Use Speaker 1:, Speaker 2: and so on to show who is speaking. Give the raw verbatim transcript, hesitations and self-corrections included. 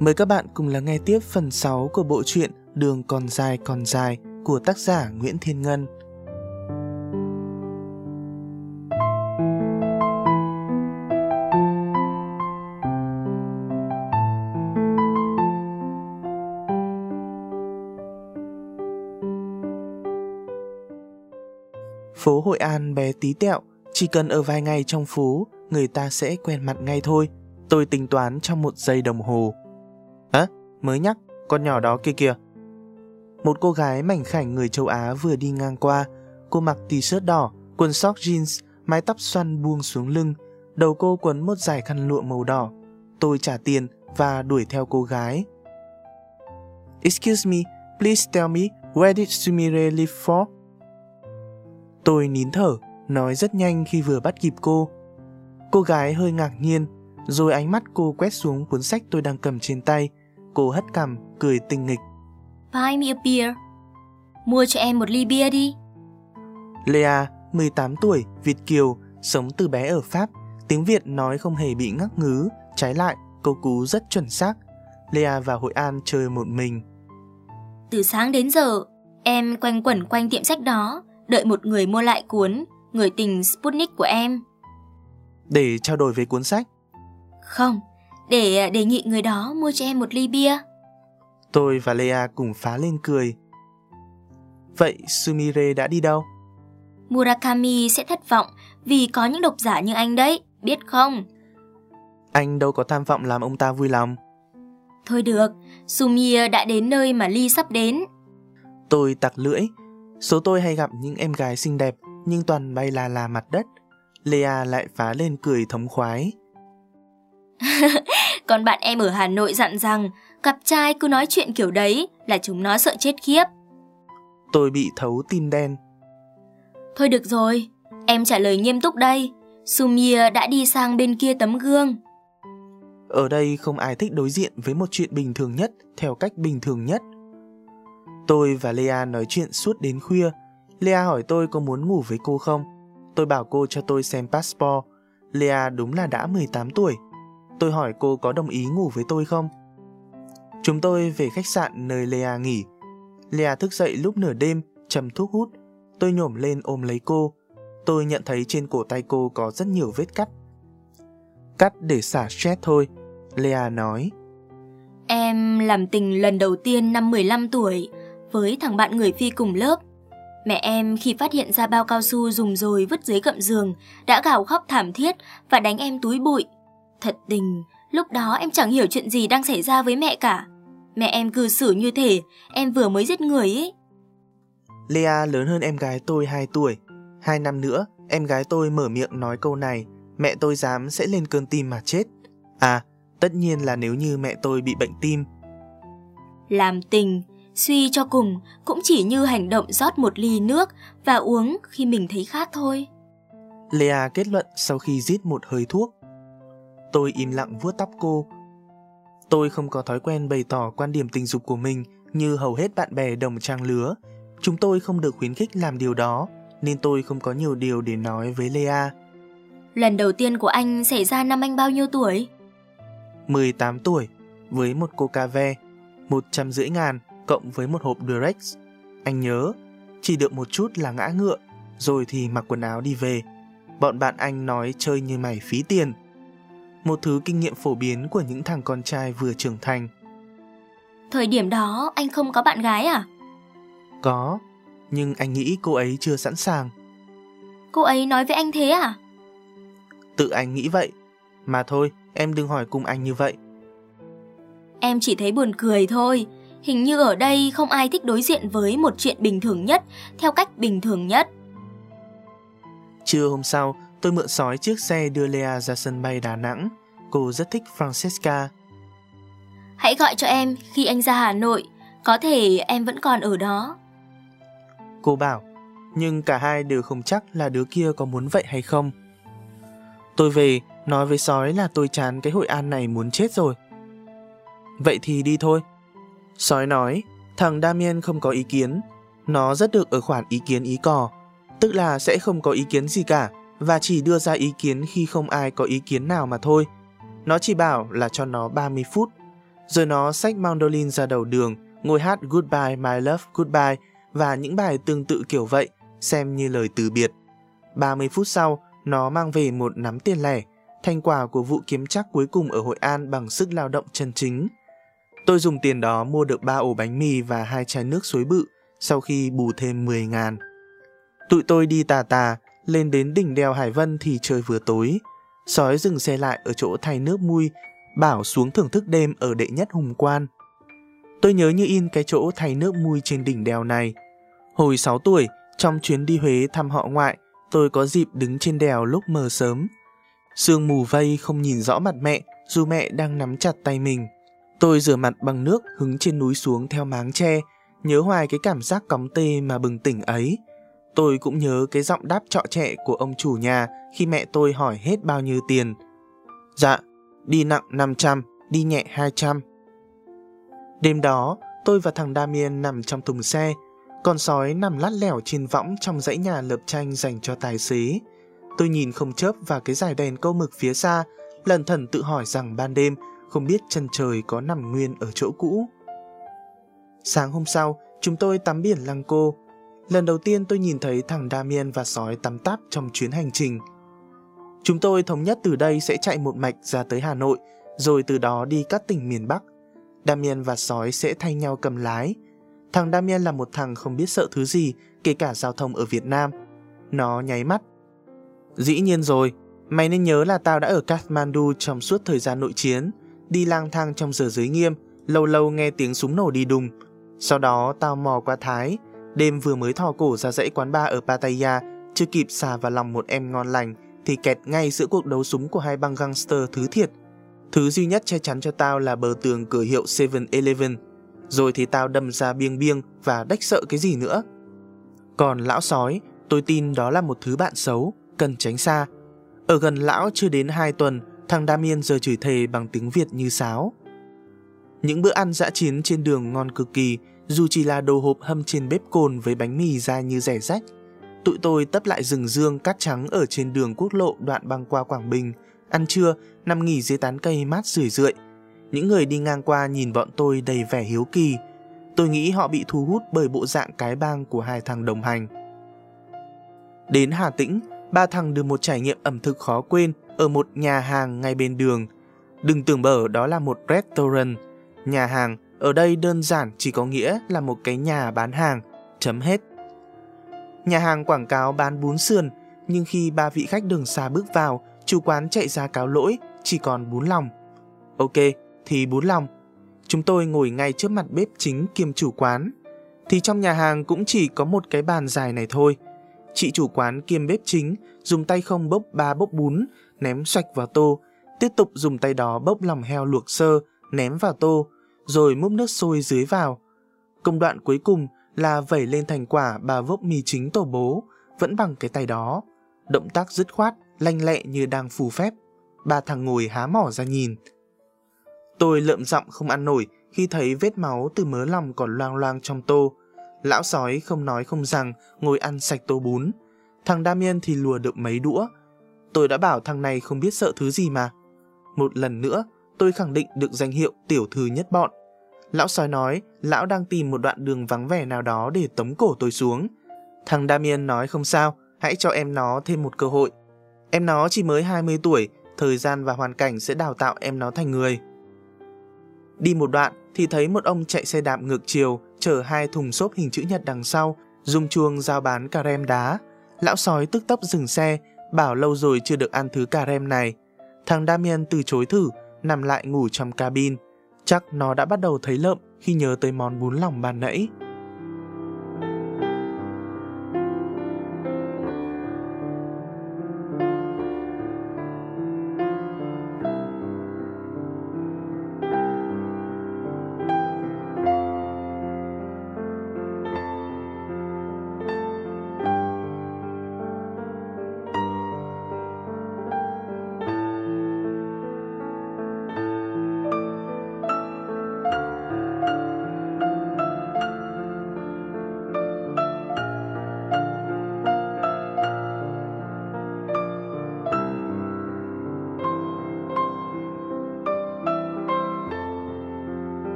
Speaker 1: Mời các bạn cùng lắng nghe tiếp phần sáu của bộ truyện Đường còn dài còn dài của tác giả Nguyễn Thiên Ngân. Phố Hội An bé tí tẹo, chỉ cần ở vài ngày trong phố, người ta sẽ quen mặt ngay thôi. Tôi tính toán trong một giây đồng hồ. Á, mới nhắc, con nhỏ đó kia kìa. Một cô gái mảnh khảnh người châu Á vừa đi ngang qua. Cô mặc t-shirt đỏ, quần sóc jeans, mái tóc xoăn buông xuống lưng. Đầu cô quấn một dải khăn lụa màu đỏ. Tôi trả tiền và đuổi theo cô gái. Excuse me, please tell me, where did Sumire live for? Tôi nín thở, nói rất nhanh khi vừa bắt kịp cô. Cô gái hơi ngạc nhiên, rồi ánh mắt cô quét xuống cuốn sách tôi đang cầm trên tay. Cô hất cằm, cười tinh nghịch.
Speaker 2: Buy me a beer. Mua cho em một ly bia đi.
Speaker 1: Lea, mười tám tuổi, Việt kiều, sống từ bé ở Pháp. Tiếng Việt nói không hề bị ngắc ngứ, trái lại, câu cú rất chuẩn xác. Lea vào Hội An chơi một mình.
Speaker 2: Từ sáng đến giờ, em quanh quẩn quanh tiệm sách đó, đợi một người mua lại cuốn Người tình Sputnik của em.
Speaker 1: Để trao đổi về cuốn sách?
Speaker 2: Không, để đề nghị người đó mua cho em một ly bia.
Speaker 1: Tôi và Lea cùng phá lên cười. Vậy Sumire đã đi đâu?
Speaker 2: Murakami sẽ thất vọng vì có những độc giả như anh đấy, biết không?
Speaker 1: Anh đâu có tham vọng làm ông ta vui lòng.
Speaker 2: Thôi được, Sumire đã đến nơi mà Ly sắp đến.
Speaker 1: Tôi tặc lưỡi. Số tôi hay gặp những em gái xinh đẹp nhưng toàn bay là là mặt đất. Lea lại phá lên cười thống khoái.
Speaker 2: Còn bạn em ở Hà Nội dặn rằng gặp trai cứ nói chuyện kiểu đấy là chúng nó sợ chết khiếp.
Speaker 1: Tôi bị thấu tim đen.
Speaker 2: Thôi được rồi, em trả lời nghiêm túc đây. Sumire đã đi sang bên kia tấm gương.
Speaker 1: Ở đây không ai thích đối diện với một chuyện bình thường nhất theo cách bình thường nhất. Tôi và Lea nói chuyện suốt đến khuya. Lea hỏi tôi có muốn ngủ với cô không. Tôi bảo cô cho tôi xem passport. Lea đúng là đã mười tám tuổi. Tôi hỏi cô có đồng ý ngủ với tôi không. Chúng tôi về khách sạn nơi Lea nghỉ. Lea thức dậy lúc nửa đêm, châm thuốc hút. Tôi nhổm lên ôm lấy cô. Tôi nhận thấy trên cổ tay cô có rất nhiều vết cắt. Cắt để xả stress thôi, Lea nói.
Speaker 2: Em làm tình lần đầu tiên năm mười lăm tuổi với thằng bạn người Phi cùng lớp. Mẹ em khi phát hiện ra bao cao su dùng rồi vứt dưới gầm giường đã gào khóc thảm thiết và đánh em túi bụi. Thật tình, lúc đó em chẳng hiểu chuyện gì đang xảy ra với mẹ cả. Mẹ em cư xử như thể em vừa mới giết người ấy.
Speaker 1: Lea lớn hơn em gái tôi hai tuổi. Hai năm nữa, em gái tôi mở miệng nói câu này, mẹ tôi dám sẽ lên cơn tim mà chết. À, tất nhiên là nếu như mẹ tôi bị bệnh tim.
Speaker 2: Làm tình, suy cho cùng cũng chỉ như hành động rót một ly nước và uống khi mình thấy khát thôi.
Speaker 1: Lea kết luận sau khi rít một hơi thuốc. Tôi im lặng vuốt tóc cô. Tôi không có thói quen bày tỏ quan điểm tình dục của mình như hầu hết bạn bè đồng trang lứa. Chúng tôi không được khuyến khích làm điều đó, nên tôi không có nhiều điều để nói với Lea.
Speaker 2: Lần đầu tiên của anh xảy ra năm anh bao nhiêu tuổi?
Speaker 1: mười tám tuổi, với một coca ve, một trăm rưỡi ngàn, cộng với một hộp Durex. Anh nhớ, chỉ được một chút là ngã ngựa, rồi thì mặc quần áo đi về. Bọn bạn anh nói chơi như mày phí tiền. Một thứ kinh nghiệm phổ biến của những thằng con trai vừa trưởng thành.
Speaker 2: Thời điểm đó anh không có bạn gái à?
Speaker 1: Có, nhưng anh nghĩ cô ấy chưa sẵn sàng.
Speaker 2: Cô ấy nói với anh thế à?
Speaker 1: Tự anh nghĩ vậy. Mà thôi, em đừng hỏi cùng anh như vậy.
Speaker 2: Em chỉ thấy buồn cười thôi. Hình như ở đây không ai thích đối diện với một chuyện bình thường nhất theo cách bình thường nhất.
Speaker 1: Trưa hôm sau, tôi mượn sói chiếc xe đưa Lea ra sân bay Đà Nẵng. Cô rất thích Francesca.
Speaker 2: Hãy gọi cho em khi anh ra Hà Nội. Có thể em vẫn còn ở đó.
Speaker 1: Cô bảo, nhưng cả hai đều không chắc là đứa kia có muốn vậy hay không. Tôi về, nói với sói là tôi chán cái Hội An này muốn chết rồi. Vậy thì đi thôi. Sói nói, thằng Damien không có ý kiến. Nó rất được ở khoản ý kiến ý cò. Tức là sẽ không có ý kiến gì cả, và chỉ đưa ra ý kiến khi không ai có ý kiến nào mà thôi. Nó chỉ bảo là cho nó ba mươi phút. Rồi nó xách mandolin ra đầu đường, ngồi hát Goodbye My Love Goodbye và những bài tương tự kiểu vậy, xem như lời từ biệt. ba mươi phút sau, nó mang về một nắm tiền lẻ, thành quả của vụ kiếm trác cuối cùng ở Hội An bằng sức lao động chân chính. Tôi dùng tiền đó mua được ba ổ bánh mì và hai chai nước suối bự, sau khi bù thêm mười ngàn. Tụi tôi đi tà tà, lên đến đỉnh đèo Hải Vân thì trời vừa tối. Sói dừng xe lại ở chỗ thay nước mui, bảo xuống thưởng thức đêm ở đệ nhất Hùng Quan. Tôi nhớ như in cái chỗ thay nước mui trên đỉnh đèo này. Hồi sáu tuổi, trong chuyến đi Huế thăm họ ngoại, tôi có dịp đứng trên đèo lúc mờ sớm. Sương mù vây không nhìn rõ mặt mẹ, dù mẹ đang nắm chặt tay mình. Tôi rửa mặt bằng nước hứng trên núi xuống theo máng tre, nhớ hoài cái cảm giác cóng tê mà bừng tỉnh ấy. Tôi cũng nhớ cái giọng đáp trọ trẹ của ông chủ nhà khi mẹ tôi hỏi hết bao nhiêu tiền. Dạ, đi nặng năm trăm, đi nhẹ hai trăm. Đêm đó, tôi và thằng Damien nằm trong thùng xe, con sói nằm lắt lẻo trên võng trong dãy nhà lợp tranh dành cho tài xế. Tôi nhìn không chớp vào cái dải đèn câu mực phía xa, lẩn thẩn tự hỏi rằng ban đêm không biết chân trời có nằm nguyên ở chỗ cũ. Sáng hôm sau, chúng tôi tắm biển Lăng Cô. Lần đầu tiên tôi nhìn thấy thằng Damien và sói tắm táp trong chuyến hành trình. Chúng tôi thống nhất từ đây sẽ chạy một mạch ra tới Hà Nội, rồi từ đó đi các tỉnh miền Bắc. Damien và sói sẽ thay nhau cầm lái. Thằng Damien là một thằng không biết sợ thứ gì, kể cả giao thông ở Việt Nam. Nó nháy mắt. Dĩ nhiên rồi, mày nên nhớ là tao đã ở Kathmandu trong suốt thời gian nội chiến, đi lang thang trong giờ giới nghiêm, lâu lâu nghe tiếng súng nổ đi đùng. Sau đó tao mò qua Thái, đêm vừa mới thò cổ ra dãy quán bar ở Pattaya, chưa kịp xà vào lòng một em ngon lành thì kẹt ngay giữa cuộc đấu súng của hai băng gangster thứ thiệt. Thứ duy nhất che chắn cho tao là bờ tường cửa hiệu seven eleven. Rồi thì tao đâm ra biêng biêng và đếch sợ cái gì nữa. Còn lão sói, tôi tin đó là một thứ bạn xấu, cần tránh xa. Ở gần lão chưa đến hai tuần, thằng Damien giờ chửi thề bằng tiếng Việt như sáo. Những bữa ăn dã chiến trên đường ngon cực kỳ, dù chỉ là đồ hộp hâm trên bếp cồn với bánh mì ra như rẻ rách. Tụi tôi tấp lại rừng dương cát trắng ở trên đường quốc lộ đoạn băng qua Quảng Bình, ăn trưa, nằm nghỉ dưới tán cây mát rượi rượi. Những người đi ngang qua nhìn bọn tôi đầy vẻ hiếu kỳ. Tôi nghĩ họ bị thu hút bởi bộ dạng cái bang của hai thằng đồng hành. Đến Hà Tĩnh, ba thằng được một trải nghiệm ẩm thực khó quên ở một nhà hàng ngay bên đường. Đừng tưởng bở đó là một restaurant. Nhà hàng ở đây đơn giản chỉ có nghĩa là một cái nhà bán hàng, chấm hết. Nhà hàng quảng cáo bán bún sườn, nhưng khi ba vị khách đường xa bước vào, chủ quán chạy ra cáo lỗi, chỉ còn bún lòng. Ok, thì bún lòng. Chúng tôi ngồi ngay trước mặt bếp chính kiêm chủ quán. Thì trong nhà hàng cũng chỉ có một cái bàn dài này thôi. Chị chủ quán kiêm bếp chính dùng tay không bốc ba bốc bún, ném xoạch vào tô, tiếp tục dùng tay đó bốc lòng heo luộc sơ, ném vào tô, rồi múc nước sôi dưới vào. Công đoạn cuối cùng là vẩy lên thành quả ba vốc mì chính tổ bố, vẫn bằng cái tay đó. Động tác dứt khoát, lanh lẹ như đang phù phép. Ba thằng ngồi há mỏ ra nhìn. Tôi lợm giọng không ăn nổi khi thấy vết máu từ mớ lòng còn loang loang trong tô. Lão sói không nói không rằng ngồi ăn sạch tô bún. Thằng Damien thì lùa được mấy đũa. Tôi đã bảo thằng này không biết sợ thứ gì mà. Một lần nữa, tôi khẳng định được danh hiệu tiểu thư nhất bọn. Lão sói nói lão đang tìm một đoạn đường vắng vẻ nào đó để tống cổ tôi xuống. Thằng Damien nói không sao, hãy cho em nó thêm một cơ hội. Em nó chỉ mới hai mươi tuổi, thời gian và hoàn cảnh sẽ đào tạo em nó thành người. Đi một đoạn thì thấy một ông chạy xe đạp ngược chiều, chở hai thùng xốp hình chữ nhật đằng sau, dùng chuông giao bán cà rem đá. Lão sói tức tốc dừng xe, bảo lâu rồi chưa được ăn thứ cà rem này. Thằng Damien từ chối thử, nằm lại ngủ trong cabin. Chắc nó đã bắt đầu thấy lợm khi nhớ tới món bún lòng ban nãy.